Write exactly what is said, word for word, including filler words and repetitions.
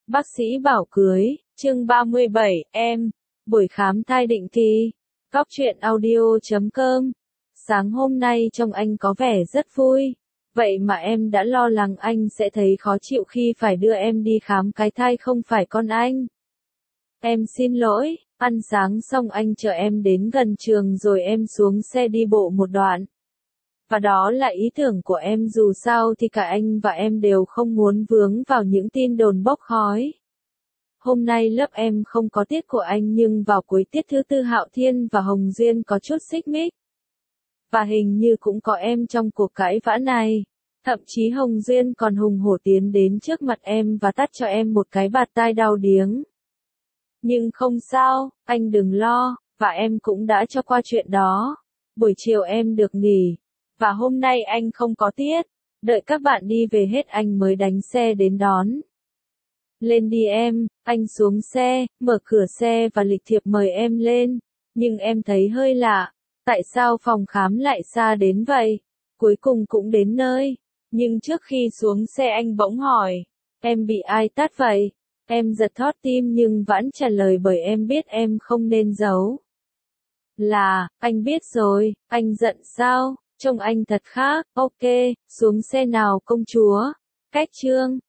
Bác sĩ bảo cưới, chương ba mươi bảy, em, buổi khám thai định kỳ. Góc truyện audio chấm com. Sáng hôm nay trông anh có vẻ rất vui. Vậy mà em đã lo lắng anh sẽ thấy khó chịu khi phải đưa em đi khám cái thai không phải con anh. Em xin lỗi, ăn sáng xong anh chở em đến gần trường rồi em xuống xe đi bộ một đoạn. Và đó là ý tưởng của em, dù sao thì cả anh và em đều không muốn vướng vào những tin đồn bốc khói. Hôm nay lớp em không có tiết của anh nhưng vào cuối tiết thứ tư Hạo Thiên và Hồng Duyên có chút xích mích. Và hình như cũng có em trong cuộc cãi vã này. Thậm chí Hồng Duyên còn hùng hổ tiến đến trước mặt em và tát cho em một cái bạt tai đau điếng. Nhưng không sao, anh đừng lo, và em cũng đã cho qua chuyện đó. Buổi chiều em được nghỉ. Và hôm nay anh không có tiết, đợi các bạn đi về hết anh mới đánh xe đến đón. Lên đi em, anh xuống xe, mở cửa xe và lịch thiệp mời em lên. Nhưng em thấy hơi lạ, tại sao phòng khám lại xa đến vậy? Cuối cùng cũng đến nơi, nhưng trước khi xuống xe anh bỗng hỏi, em bị ai tát vậy? Em giật thót tim nhưng vẫn trả lời bởi em biết em không nên giấu. Là, anh biết rồi, anh giận sao? Trông anh thật khác, ok, xuống xe nào công chúa. Cách chương.